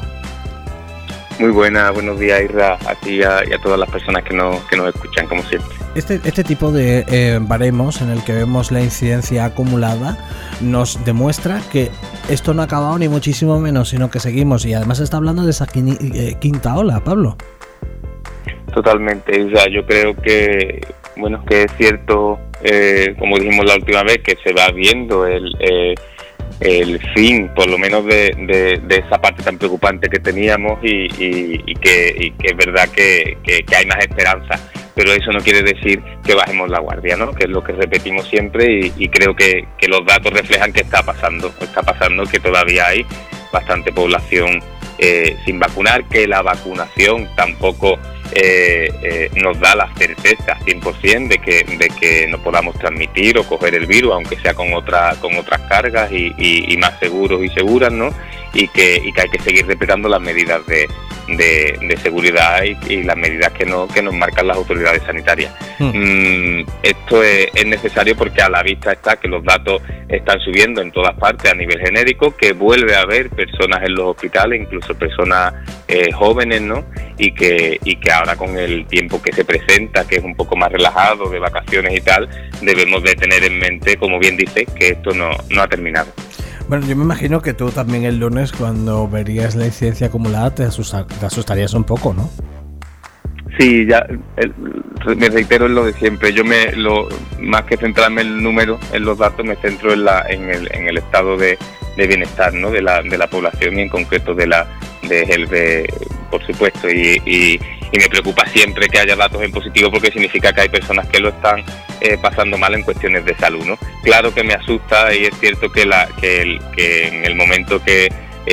[SPEAKER 11] Muy buenos días, Isra, a ti y a todas las personas que nos escuchan, como siempre.
[SPEAKER 2] Este tipo de baremos en el que vemos la incidencia acumulada nos demuestra que esto no ha acabado ni muchísimo menos, sino que seguimos, y además se está hablando de esa quinta ola, Pablo.
[SPEAKER 11] Totalmente, Isra, yo creo que es cierto como dijimos la última vez, que se va viendo el fin, por lo menos de esa parte tan preocupante que teníamos y que es verdad que hay más esperanza, pero eso no quiere decir que bajemos la guardia, ¿no? Que es lo que repetimos siempre y creo que los datos reflejan que está pasando que todavía hay bastante población sin vacunar, que la vacunación tampoco nos da la certeza 100% de que no podamos transmitir o coger el virus, aunque sea con otras cargas y más seguros y seguras, ¿no? Y que hay que seguir respetando las medidas de seguridad y las medidas que nos marcan las autoridades sanitarias. Esto es necesario porque a la vista está que los datos están subiendo en todas partes a nivel genérico, que vuelve a haber personas en los hospitales, incluso personas jóvenes, ¿no? Y que ahora con el tiempo que se presenta, que es un poco más relajado, de vacaciones y tal, debemos de tener en mente, como bien dice, que esto no ha terminado.
[SPEAKER 2] Bueno, yo me imagino que tú también el lunes, cuando verías la incidencia acumulada, te asustarías un poco, ¿no?
[SPEAKER 11] Sí, ya me reitero en lo de siempre. Yo más que centrarme en el número, en los datos, me centro en el estado de bienestar, ¿no? De la población y en concreto de Gelbe, por supuesto, y me preocupa siempre que haya datos en positivo, porque significa que hay personas que lo están pasando mal en cuestiones de salud, ¿no? Claro que me asusta, y es cierto que en el momento que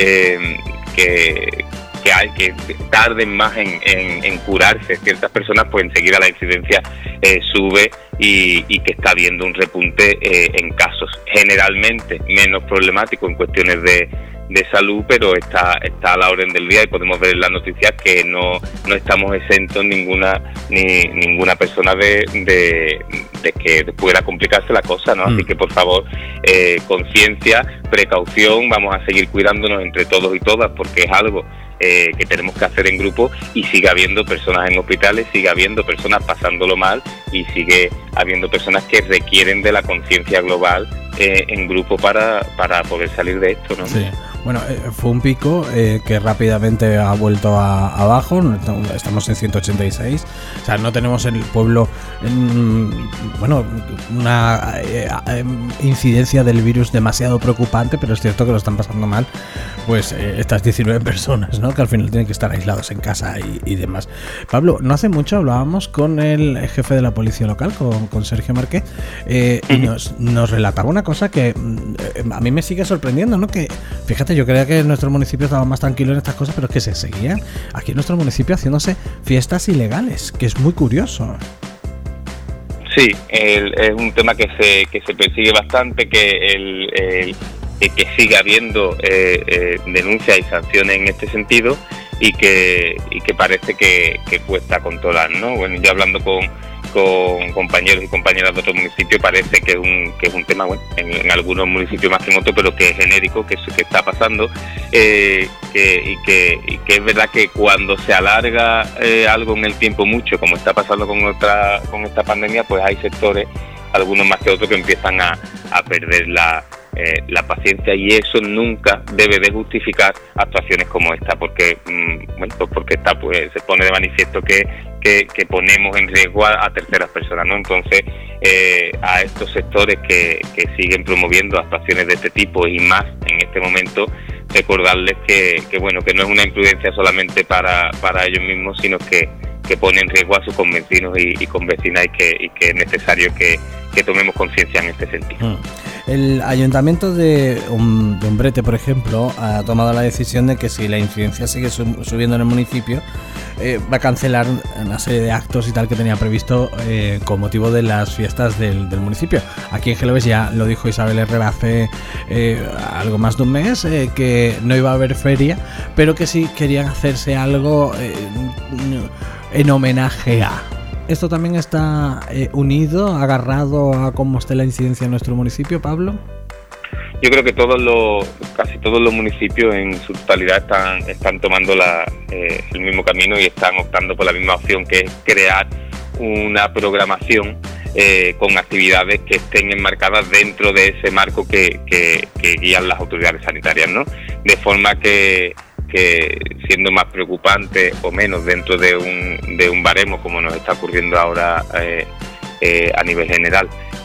[SPEAKER 11] tarden más en curarse ciertas personas, pues enseguida la incidencia sube y que está habiendo un repunte en casos generalmente menos problemáticos en cuestiones de salud, pero está a la orden del día y podemos ver en las noticias que no estamos exentos ninguna persona de que pueda complicarse la cosa, ¿no? Así que por favor, conciencia, precaución, vamos a seguir cuidándonos entre todos y todas, porque es algo que tenemos que hacer en grupo, y sigue habiendo personas en hospitales, sigue habiendo personas pasándolo mal y sigue habiendo personas que requieren de la conciencia global en grupo para poder salir de esto, ¿no? Sí.
[SPEAKER 2] Bueno, fue un pico que rápidamente ha vuelto abajo. Estamos en 186. O sea, no tenemos en el pueblo una incidencia del virus demasiado preocupante, pero es cierto que lo están pasando mal pues estas 19 personas, ¿no? Que al final tienen que estar aislados en casa y demás. Pablo, no hace mucho hablábamos con el jefe de la policía local, con Sergio Márquez, y nos relataba una cosa que a mí me sigue sorprendiendo, ¿no? Que fíjate, yo creía que en nuestro municipio estaba más tranquilo en estas cosas, pero es que se seguían aquí en nuestro municipio haciéndose fiestas ilegales, que es muy curioso.
[SPEAKER 11] Sí, es un tema que se persigue bastante, que sigue habiendo denuncias y sanciones en este sentido, y que parece que cuesta controlar, ¿no? Bueno, yo hablando con compañeros y compañeras de otros municipios, parece que es un tema, bueno, en algunos municipios más que en otros, pero que es genérico, que está pasando, que es verdad que cuando se alarga algo en el tiempo mucho, como está pasando con esta pandemia, pues hay sectores, algunos más que otros, que empiezan a perder la paciencia, y eso nunca debe de justificar actuaciones como esta, porque se pone de manifiesto que ponemos en riesgo a terceras personas, ¿no? Entonces, a estos sectores que siguen promoviendo actuaciones de este tipo y más en este momento, recordarles que no es una imprudencia solamente para ellos mismos, sino que pone en riesgo a sus convecinos y convecinas, y que es necesario que tomemos conciencia en este sentido.
[SPEAKER 2] El ayuntamiento de Umbrete, por ejemplo, ha tomado la decisión de que si la incidencia sigue subiendo en el municipio, va a cancelar una serie de actos y tal que tenía previsto con motivo de las fiestas del municipio. Aquí en Gelbes ya lo dijo Isabel Herrera hace algo más de un mes, que no iba a haber feria, pero que sí querían hacerse algo en homenaje a... ¿Esto también está unido, agarrado a cómo esté la incidencia en nuestro municipio, Pablo?
[SPEAKER 11] Yo creo que casi todos los municipios en su totalidad están tomando el mismo camino y están optando por la misma opción, que es crear una programación con actividades que estén enmarcadas dentro de ese marco que guían las autoridades sanitarias, ¿no? De forma que siendo más preocupante o menos dentro de un baremo, como nos está ocurriendo ahora a nivel general,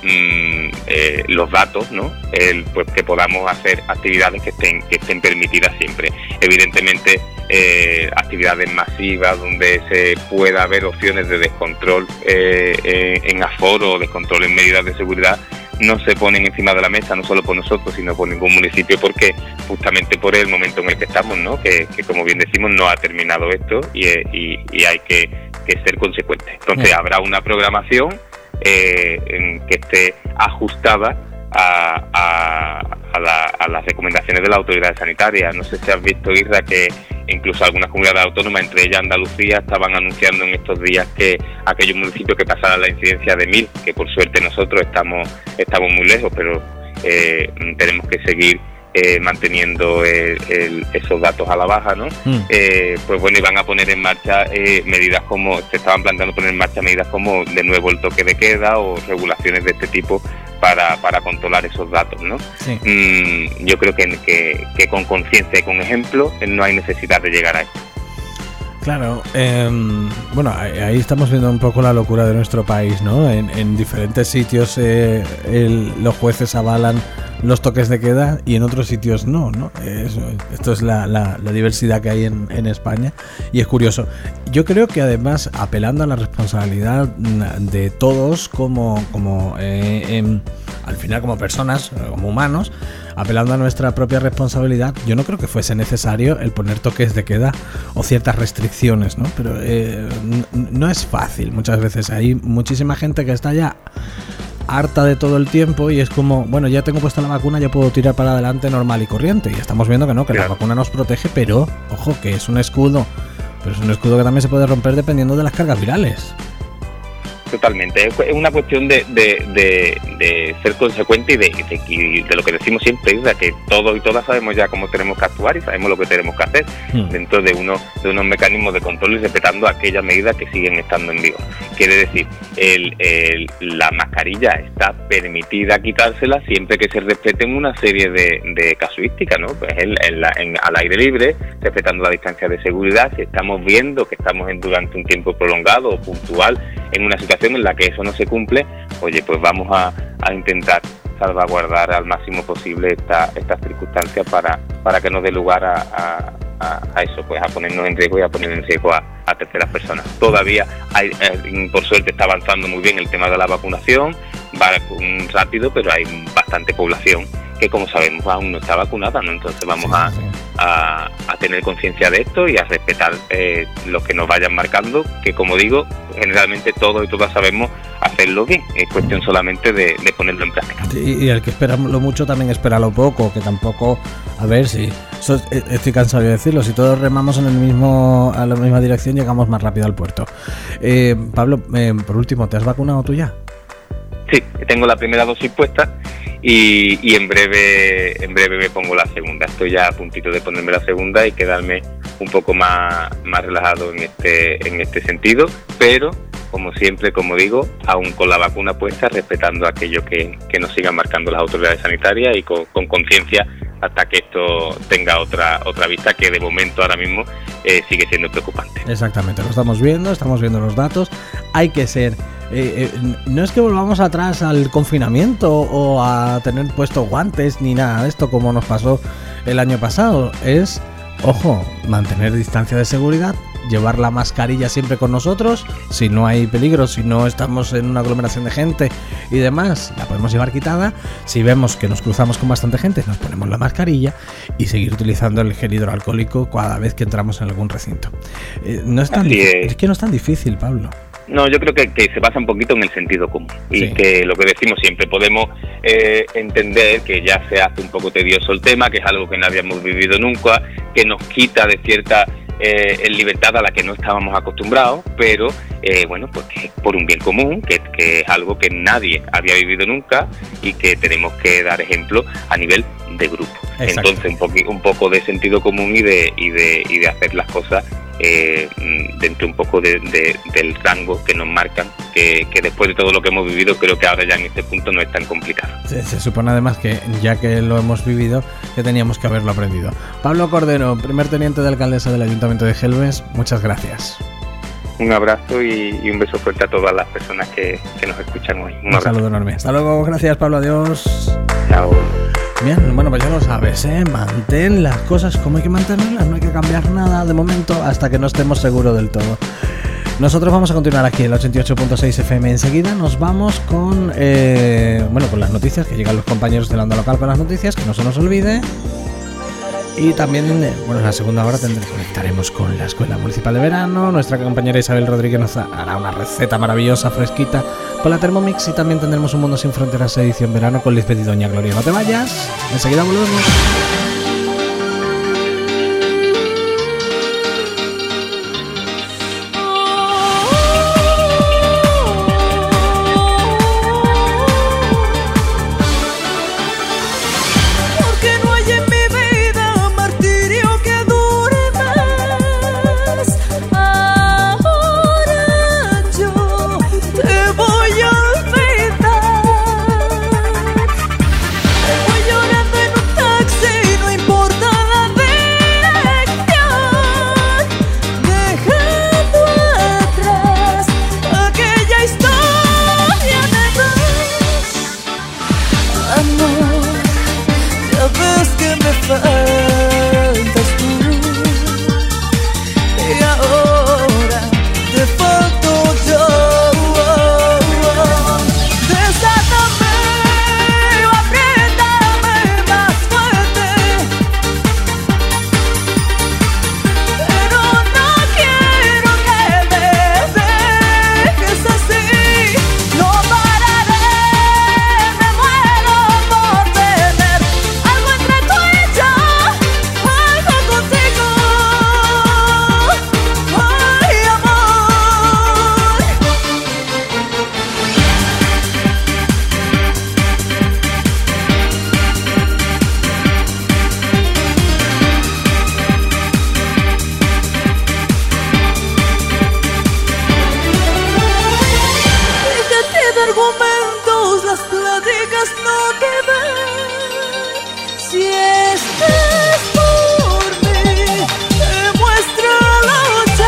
[SPEAKER 11] los datos, ¿no? Pues que podamos hacer actividades que estén permitidas siempre. Evidentemente, actividades masivas donde se pueda haber opciones de descontrol en aforo o descontrol en medidas de seguridad no se ponen encima de la mesa, no solo por nosotros, sino por ningún municipio, porque justamente por el momento en el que estamos, ¿no? Que como bien decimos, no ha terminado esto y hay que ser consecuentes. Entonces habrá una programación que esté ajustada a las recomendaciones de la autoridad sanitaria. No sé si has visto, Isra, que incluso algunas comunidades autónomas, entre ellas Andalucía, estaban anunciando en estos días que aquellos municipios que pasaran la incidencia de 1000, que por suerte nosotros estamos muy lejos, pero tenemos que seguir manteniendo esos datos a la baja, ¿no? Pues bueno, iban a poner en marcha medidas como, se estaban planteando poner en marcha medidas como de nuevo el toque de queda o regulaciones de este tipo para controlar esos datos, ¿no? Sí. Yo creo que con conciencia y con ejemplo no hay necesidad de llegar a esto.
[SPEAKER 2] Claro, bueno, ahí estamos viendo un poco la locura de nuestro país, ¿no? En diferentes sitios los jueces avalan los toques de queda y en otros sitios no, ¿no? Esto es la diversidad que hay en España y es curioso. Yo creo que además, apelando a la responsabilidad de todos al final como personas, como humanos, apelando a nuestra propia responsabilidad, yo no creo que fuese necesario el poner toques de queda o ciertas restricciones, ¿no? Pero no es fácil. Muchas veces hay muchísima gente que está ya harta de todo el tiempo y es como, bueno, ya tengo puesta la vacuna, ya puedo tirar para adelante normal y corriente. Y estamos viendo que no, que la vacuna nos protege, pero, ojo, que es un escudo. Pero es un escudo que también se puede romper dependiendo de las cargas virales.
[SPEAKER 11] Totalmente, es una cuestión de ser consecuente y de lo que decimos siempre, es que todos y todas sabemos ya cómo tenemos que actuar y sabemos lo que tenemos que hacer dentro de unos mecanismos de control y respetando aquellas medidas que siguen estando en vigor. Quiere decir, la mascarilla está permitida quitársela siempre que se respeten una serie de casuísticas, ¿no? Pues al aire libre, respetando la distancia de seguridad. Si estamos viendo que estamos durante un tiempo prolongado o puntual en una situación en la que eso no se cumple, oye, pues vamos a intentar salvaguardar al máximo posible estas circunstancias para que no dé lugar a eso, pues a ponernos en riesgo y a poner en riesgo a terceras personas. Todavía por suerte está avanzando muy bien el tema de la vacunación, va rápido, pero hay bastante población que, como sabemos, aún no está vacunada, ¿no? Entonces vamos a tener conciencia de esto y a respetar lo que nos vayan marcando, que, como digo, generalmente todos y todas sabemos hacerlo bien, es cuestión solamente de ponerlo en práctica.
[SPEAKER 2] Y el que espera lo mucho también espera lo poco, que tampoco, a ver si, estoy cansado de decirlo, si todos remamos a la misma dirección llegamos más rápido al puerto. Pablo, por último, ¿te has vacunado tú ya?
[SPEAKER 11] Sí, tengo la primera dosis puesta y en breve me pongo la segunda. Estoy ya a puntito de ponerme la segunda y quedarme un poco más relajado en este sentido, pero como siempre, como digo, aún con la vacuna puesta, respetando aquello que nos sigan marcando las autoridades sanitarias y con conciencia hasta que esto tenga otra vista, que de momento ahora mismo sigue siendo preocupante.
[SPEAKER 2] Exactamente, lo estamos viendo los datos. Hay que ser... no es que volvamos atrás al confinamiento o a tener puestos guantes ni nada de esto como nos pasó el año pasado. Es, ojo, mantener distancia de seguridad, llevar la mascarilla siempre con nosotros, si no hay peligro, si no estamos en una aglomeración de gente y demás, la podemos llevar quitada. Si vemos que nos cruzamos con bastante gente, nos ponemos la mascarilla y seguir utilizando el gel hidroalcohólico cada vez que entramos en algún recinto. No es tan es que no es tan difícil, Pablo.
[SPEAKER 11] No, yo creo que se basa un poquito en el sentido común y que lo que decimos siempre, podemos entender que ya se hace un poco tedioso el tema, que es algo que no habíamos vivido nunca, que nos quita de cierta libertad a la que no estábamos acostumbrados, pero bueno, pues que es por un bien común, que es algo que nadie había vivido nunca y que tenemos que dar ejemplo a nivel de grupo. Exacto. Entonces un poco de sentido común y de hacer las cosas dentro un poco del rango que nos marcan, que después de todo lo que hemos vivido, creo que ahora ya en este punto no es tan complicado.
[SPEAKER 2] Se supone además que ya que lo hemos vivido, que teníamos que haberlo aprendido. Pablo Cordero, primer teniente de alcaldesa del Ayuntamiento de Gelbes, muchas gracias.
[SPEAKER 11] un abrazo y un beso fuerte a todas las personas que nos escuchan hoy.
[SPEAKER 2] Un saludo enorme. Hasta luego, gracias Pablo, adiós.
[SPEAKER 11] Chao.
[SPEAKER 2] Bien, bueno, pues ya lo sabes, mantén las cosas como hay que mantenerlas, no hay que cambiar nada de momento hasta que no estemos seguros del todo. Nosotros vamos a continuar aquí en el 88.6 FM. Enseguida nos vamos con con las noticias, que llegan los compañeros de la onda local con las noticias, que no se nos olvide. Y también, en la segunda hora conectaremos con la Escuela Municipal de Verano. Nuestra compañera Isabel Rodríguez nos hará una receta maravillosa, fresquita, con la Thermomix. Y también tendremos un Mundo Sin Fronteras edición verano con Lisbeth y Doña Gloria. No te vayas, enseguida volvemos.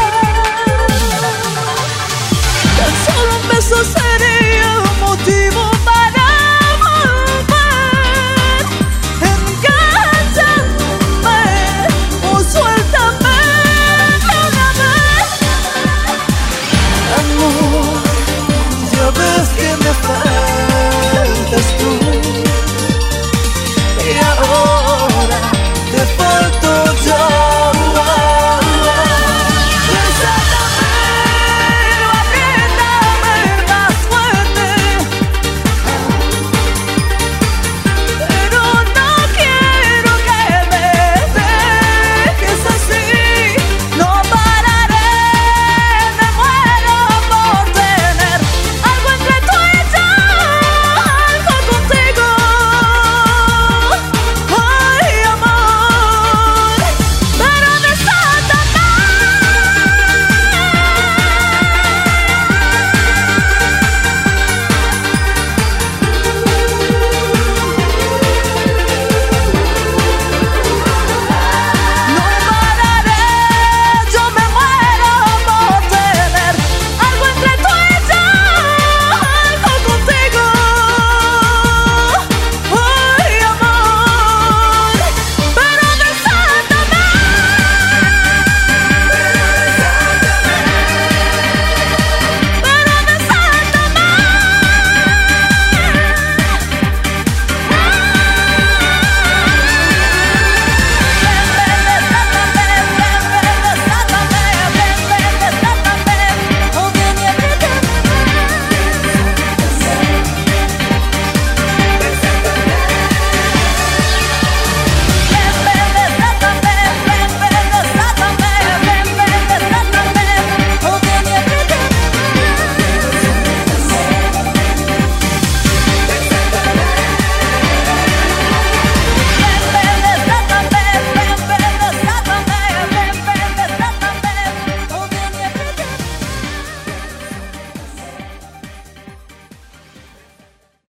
[SPEAKER 4] Eso sería motivo